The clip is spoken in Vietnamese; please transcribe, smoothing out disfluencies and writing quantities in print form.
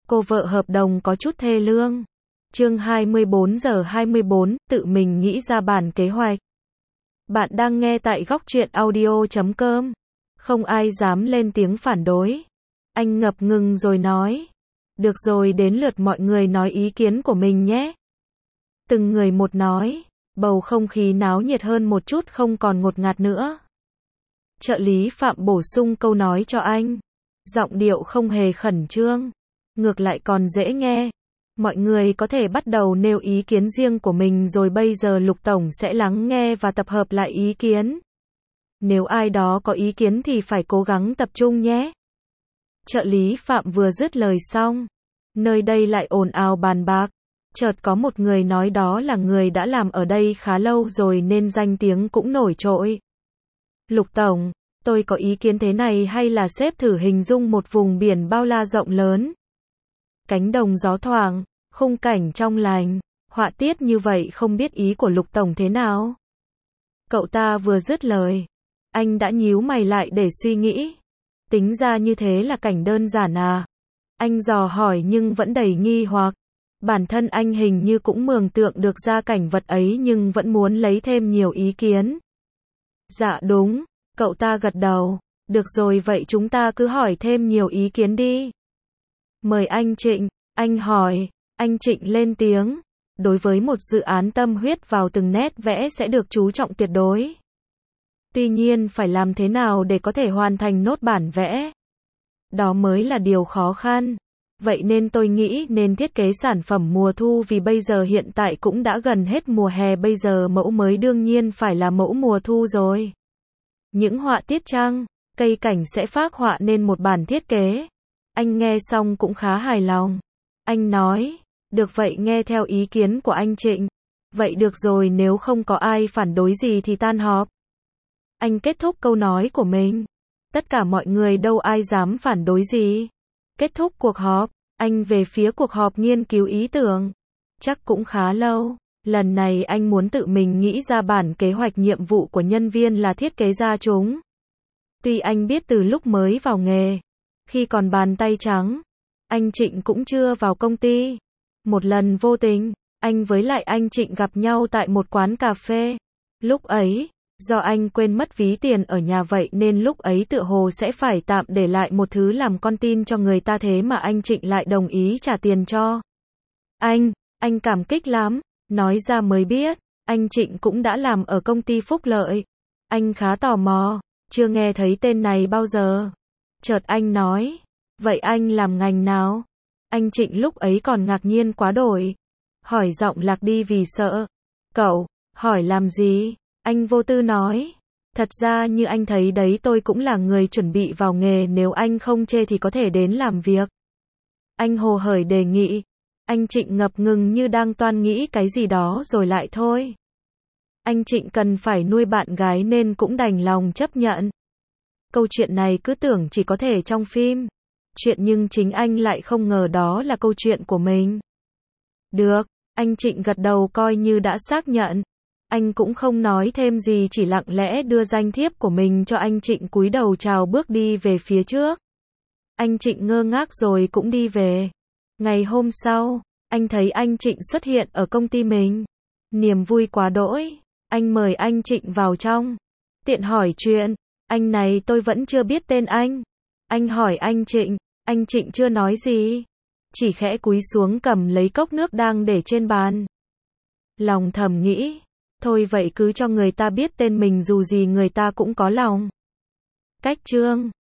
Cô vợ hợp đồng có chút thê lương. Chương 24:24, tự mình nghĩ ra bản kế hoạch. Bạn đang nghe tại góc truyện audio.com. Không ai dám lên tiếng phản đối. Anh ngập ngừng rồi nói. Được rồi, đến lượt mọi người nói ý kiến của mình nhé. Từng người một nói. Bầu không khí náo nhiệt hơn một chút, không còn ngột ngạt nữa. Trợ lý Phạm bổ sung câu nói cho anh. Giọng điệu không hề khẩn trương. Ngược lại còn dễ nghe. Mọi người có thể bắt đầu nêu ý kiến riêng của mình rồi bây giờ Lục Tổng sẽ lắng nghe và tập hợp lại ý kiến. Nếu ai đó có ý kiến thì phải cố gắng tập trung nhé. Trợ lý Phạm vừa dứt lời xong. Nơi đây lại ồn ào bàn bạc. Chợt có một người nói đó là người đã làm ở đây khá lâu rồi nên danh tiếng cũng nổi trội. Lục Tổng, tôi có ý kiến thế này, hay là sếp thử hình dung một vùng biển bao la rộng lớn. Cánh đồng gió thoảng, khung cảnh trong lành, họa tiết như vậy, không biết ý của Lục Tổng thế nào? Cậu ta vừa dứt lời, anh đã nhíu mày lại để suy nghĩ. Tính ra như thế là cảnh đơn giản à? Anh dò hỏi nhưng vẫn đầy nghi hoặc. Bản thân anh hình như cũng mường tượng được ra cảnh vật ấy nhưng vẫn muốn lấy thêm nhiều ý kiến. Dạ đúng, cậu ta gật đầu. Được rồi, vậy chúng ta cứ hỏi thêm nhiều ý kiến đi. Mời anh Trịnh, anh hỏi. Anh Trịnh lên tiếng. Đối với một dự án tâm huyết vào từng nét vẽ sẽ được chú trọng tuyệt đối. Tuy nhiên phải làm thế nào để có thể hoàn thành nốt bản vẽ? Đó mới là điều khó khăn. Vậy nên tôi nghĩ nên thiết kế sản phẩm mùa thu, vì bây giờ hiện tại cũng đã gần hết mùa hè, bây giờ mẫu mới đương nhiên phải là mẫu mùa thu rồi. Những họa tiết trăng, cây cảnh sẽ phác họa nên một bản thiết kế. Anh nghe xong cũng khá hài lòng. Anh nói, được vậy, nghe theo ý kiến của anh Trịnh. Vậy được rồi, nếu không có ai phản đối gì thì tan họp. Anh kết thúc câu nói của mình. Tất cả mọi người đâu ai dám phản đối gì. Kết thúc cuộc họp, anh về phía cuộc họp nghiên cứu ý tưởng. Chắc cũng khá lâu. Lần này anh muốn tự mình nghĩ ra bản kế hoạch, nhiệm vụ của nhân viên là thiết kế ra chúng. Tuy anh biết từ lúc mới vào nghề, khi còn bàn tay trắng, anh Trịnh cũng chưa vào công ty. Một lần vô tình, anh với lại anh Trịnh gặp nhau tại một quán cà phê. Lúc ấy, do anh quên mất ví tiền ở nhà, vậy nên lúc ấy tựa hồ sẽ phải tạm để lại một thứ làm con tin cho người ta, thế mà anh Trịnh lại đồng ý trả tiền cho anh cảm kích lắm. Nói ra mới biết, anh Trịnh cũng đã làm ở công ty Phúc Lợi. Anh khá tò mò, chưa nghe thấy tên này bao giờ. Chợt anh nói, vậy anh làm ngành nào? Anh Trịnh lúc ấy còn ngạc nhiên quá đổi. Hỏi giọng lạc đi vì sợ. Cậu, hỏi làm gì? Anh vô tư nói. Thật ra như anh thấy đấy, tôi cũng là người chuẩn bị vào nghề, nếu anh không chê thì có thể đến làm việc. Anh hồ hởi đề nghị. Anh Trịnh ngập ngừng như đang toan nghĩ cái gì đó rồi lại thôi. Anh Trịnh cần phải nuôi bạn gái nên cũng đành lòng chấp nhận. Câu chuyện này cứ tưởng chỉ có thể trong phim chuyện, nhưng chính anh lại không ngờ đó là câu chuyện của mình. Được, anh Trịnh gật đầu coi như đã xác nhận. Anh cũng không nói thêm gì, chỉ lặng lẽ đưa danh thiếp của mình cho anh Trịnh, cúi đầu chào bước đi về phía trước. Anh Trịnh ngơ ngác rồi cũng đi về. Ngày hôm sau, anh thấy anh Trịnh xuất hiện ở công ty mình. Niềm vui quá đỗi, anh mời anh Trịnh vào trong. Tiện hỏi chuyện, anh này tôi vẫn chưa biết tên anh. Anh hỏi anh Trịnh chưa nói gì. Chỉ khẽ cúi xuống cầm lấy cốc nước đang để trên bàn. Lòng thầm nghĩ, thôi vậy cứ cho người ta biết tên mình, dù gì người ta cũng có lòng. Cách chương